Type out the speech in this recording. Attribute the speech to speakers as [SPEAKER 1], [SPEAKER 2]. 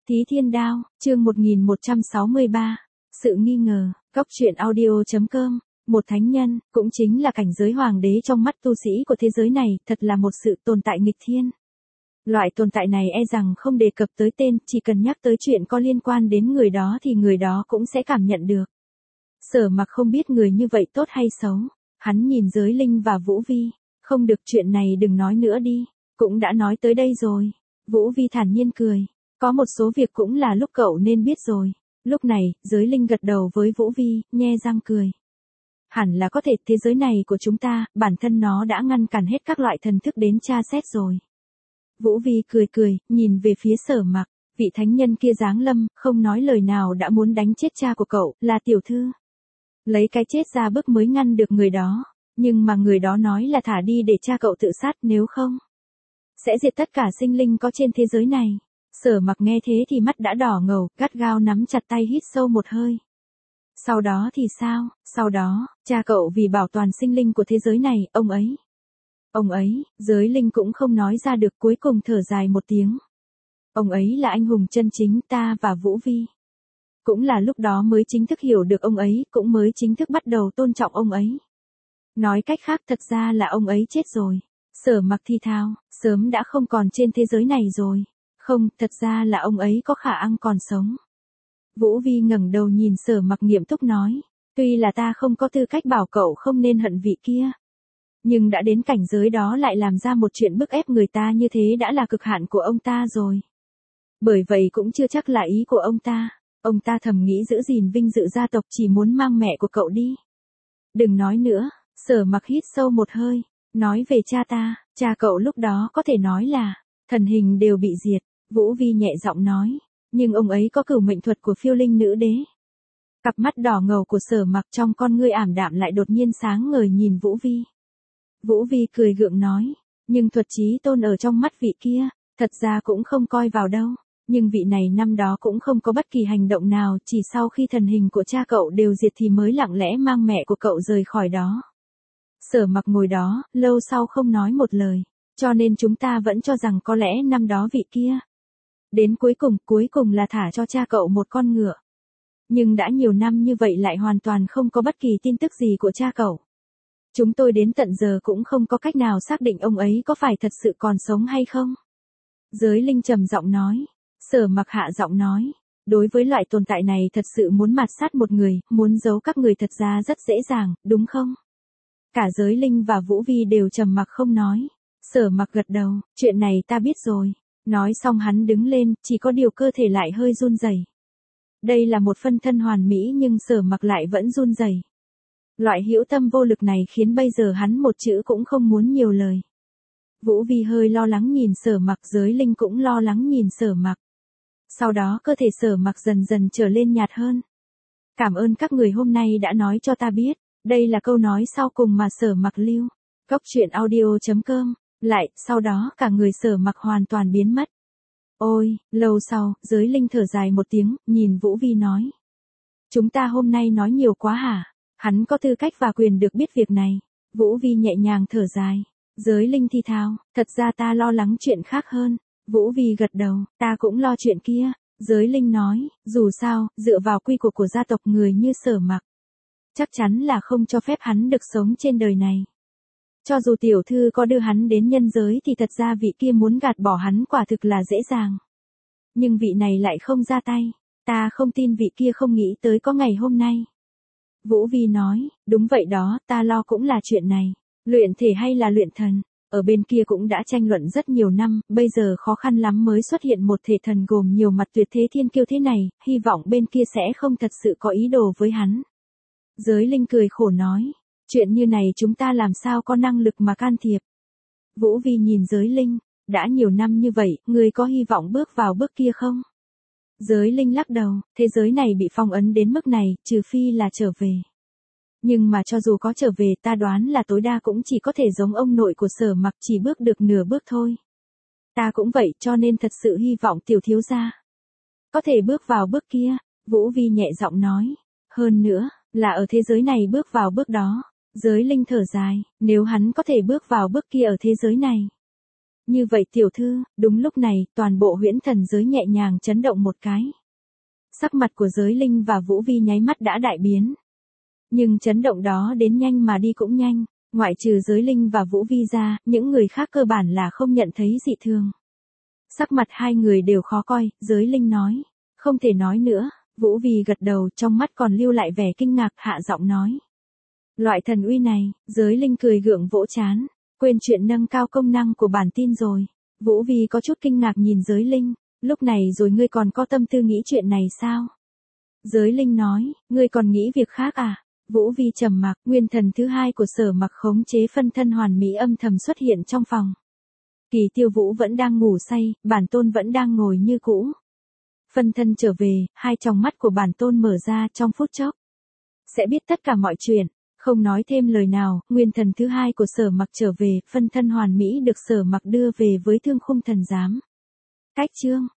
[SPEAKER 1] Thí Thiên Đao, chương 1163. Sự nghi ngờ, Cóc truyện audio.com. Một thánh nhân, cũng chính là cảnh giới hoàng đế trong mắt tu sĩ của thế giới này, thật là một sự tồn tại nghịch thiên. Loại tồn tại này e rằng không đề cập tới tên, chỉ cần nhắc tới chuyện có liên quan đến người đó thì người đó cũng sẽ cảm nhận được. Sở Mặc không biết người như vậy tốt hay xấu. Hắn nhìn Giới Linh và Vũ Vi. Không được, chuyện này đừng nói nữa đi. Cũng đã nói tới đây rồi. Vũ Vi thản nhiên cười. Có một số việc cũng là lúc cậu nên biết rồi. Lúc này, Giới Linh gật đầu với Vũ Vi, nhe răng cười. Hẳn là có thể thế giới này của chúng ta, bản thân nó đã ngăn cản hết các loại thần thức đến tra xét rồi. Vũ Vi cười, nhìn về phía Sở Mặc. Vị thánh nhân kia giáng lâm, không nói lời nào đã muốn đánh chết cha của cậu, là tiểu thư. Lấy cái chết ra bức mới ngăn được người đó. Nhưng mà người đó nói là thả đi để cha cậu tự sát, nếu không sẽ diệt tất cả sinh linh có trên thế giới này. Sở Mặc nghe thế thì mắt đã đỏ ngầu, gắt gao nắm chặt tay, hít sâu một hơi. Sau đó thì sao? Sau đó, cha cậu vì bảo toàn sinh linh của thế giới này, ông ấy, Giới Linh cũng không nói ra được, cuối cùng thở dài một tiếng. Ông ấy là anh hùng chân chính, ta và Vũ Vi cũng là lúc đó mới chính thức hiểu được ông ấy, cũng mới chính thức bắt đầu tôn trọng ông ấy. Nói cách khác, thật ra là ông ấy chết rồi. Sở Mặc thi thao, sớm đã không còn trên thế giới này rồi. Không, thật ra là ông ấy có khả năng còn sống. Vũ Vi ngẩng đầu nhìn Sở Mặc nghiêm túc nói. Tuy là ta không có tư cách bảo cậu không nên hận vị kia. Nhưng đã đến cảnh giới đó lại làm ra một chuyện bức ép người ta như thế đã là cực hạn của ông ta rồi. Bởi vậy cũng chưa chắc là ý của ông ta. Ông ta thầm nghĩ giữ gìn vinh dự gia tộc, chỉ muốn mang mẹ của cậu đi. Đừng nói nữa. Sở Mặc hít sâu một hơi. Nói về cha ta, cha cậu lúc đó có thể nói là thần hình đều bị diệt. Vũ Vi nhẹ giọng nói. Nhưng ông ấy có cửu mệnh thuật của Phiêu Linh nữ đế. Cặp mắt đỏ ngầu của Sở Mặc trong con ngươi ảm đạm lại đột nhiên sáng ngời nhìn Vũ Vi. Vũ Vi cười gượng nói. Nhưng thuật chí tôn ở trong mắt vị kia, thật ra cũng không coi vào đâu. Nhưng vị này năm đó cũng không có bất kỳ hành động nào, chỉ sau khi thần hình của cha cậu đều diệt thì mới lặng lẽ mang mẹ của cậu rời khỏi đó. Sở Mặc ngồi đó, lâu sau không nói một lời. Cho nên chúng ta vẫn cho rằng có lẽ năm đó vị kia đến cuối cùng là thả cho cha cậu một con ngựa. Nhưng đã nhiều năm như vậy lại hoàn toàn không có bất kỳ tin tức gì của cha cậu. Chúng tôi đến tận giờ cũng không có cách nào xác định ông ấy có phải thật sự còn sống hay không. Giới Linh trầm giọng nói. Sở Mặc hạ giọng nói. Đối với loại tồn tại này thật sự muốn mạt sát một người, muốn giấu các người thật ra rất dễ dàng, đúng không? Cả Giới Linh và Vũ Vi đều trầm mặc không nói. Sở Mặc gật đầu, chuyện này ta biết rồi. Nói xong hắn đứng lên, chỉ có điều cơ thể lại hơi run rẩy. Đây là một phân thân hoàn mỹ nhưng Sở Mặc lại vẫn run rẩy. Loại hữu tâm vô lực này khiến bây giờ hắn một chữ cũng không muốn nhiều lời. Vũ Vi hơi lo lắng nhìn Sở Mặc, Giới Linh cũng lo lắng nhìn Sở Mặc. Sau đó cơ thể Sở Mặc dần dần trở lên nhạt hơn. Cảm ơn các người hôm nay đã nói cho ta biết. Đây là câu nói sau cùng mà Sở Mặc lưu. Cóc truyện audio.com. Lại, sau đó cả người Sở Mặc hoàn toàn biến mất. Ôi, lâu sau, Giới Linh thở dài một tiếng, nhìn Vũ Vi nói. Chúng ta hôm nay nói nhiều quá hả? Hắn có tư cách và quyền được biết việc này. Vũ Vi nhẹ nhàng thở dài. Giới Linh thi thao, thật ra ta lo lắng chuyện khác hơn. Vũ Vi gật đầu, ta cũng lo chuyện kia. Giới Linh nói, dù sao, dựa vào quy củ của gia tộc người như Sở Mặc, chắc chắn là không cho phép hắn được sống trên đời này. Cho dù tiểu thư có đưa hắn đến nhân giới thì thật ra vị kia muốn gạt bỏ hắn quả thực là dễ dàng. Nhưng vị này lại không ra tay. Ta không tin vị kia không nghĩ tới có ngày hôm nay. Vũ Vi nói, đúng vậy đó, ta lo cũng là chuyện này. Luyện thể hay là luyện thần? Ở bên kia cũng đã tranh luận rất nhiều năm, bây giờ khó khăn lắm mới xuất hiện một thể thần gồm nhiều mặt tuyệt thế thiên kiêu thế này, hy vọng bên kia sẽ không thật sự có ý đồ với hắn. Giới Linh cười khổ nói, chuyện như này chúng ta làm sao có năng lực mà can thiệp. Vũ Vi nhìn Giới Linh, đã nhiều năm như vậy, ngươi có hy vọng bước vào bước kia không? Giới Linh lắc đầu, thế giới này bị phong ấn đến mức này, trừ phi là trở về. Nhưng mà cho dù có trở về ta đoán là tối đa cũng chỉ có thể giống ông nội của Sở Mặc, chỉ bước được nửa bước thôi. Ta cũng vậy, cho nên thật sự hy vọng tiểu thiếu gia có thể bước vào bước kia. Vũ Vi nhẹ giọng nói. Hơn nữa, là ở thế giới này bước vào bước đó. Giới Linh thở dài, nếu hắn có thể bước vào bước kia ở thế giới này. Như vậy tiểu thư, đúng lúc này, toàn bộ huyễn thần giới nhẹ nhàng chấn động một cái. Sắc mặt của Giới Linh và Vũ Vi nháy mắt đã đại biến. Nhưng chấn động đó đến nhanh mà đi cũng nhanh, ngoại trừ Giới Linh và Vũ Vi ra, những người khác cơ bản là không nhận thấy dị thường. Sắc mặt hai người đều khó coi, Giới Linh nói, không thể nói nữa, Vũ Vi gật đầu, trong mắt còn lưu lại vẻ kinh ngạc, hạ giọng nói. Loại thần uy này, Giới Linh cười gượng vỗ trán, quên chuyện nâng cao công năng của bản tin rồi. Vũ Vi có chút kinh ngạc nhìn Giới Linh, lúc này rồi ngươi còn có tâm tư nghĩ chuyện này sao? Giới Linh nói, ngươi còn nghĩ việc khác à? Vũ Vi trầm mặc, nguyên thần thứ hai của Sở Mặc khống chế phân thân hoàn mỹ âm thầm xuất hiện trong phòng. Kỳ Tiêu Vũ vẫn đang ngủ say, bản tôn vẫn đang ngồi như cũ. Phân thân trở về, hai tròng mắt của bản tôn mở ra trong phút chốc. Sẽ biết tất cả mọi chuyện, không nói thêm lời nào, nguyên thần thứ hai của Sở Mặc trở về, phân thân hoàn mỹ được Sở Mặc đưa về với Thương Khung Thần Giám. Cách chương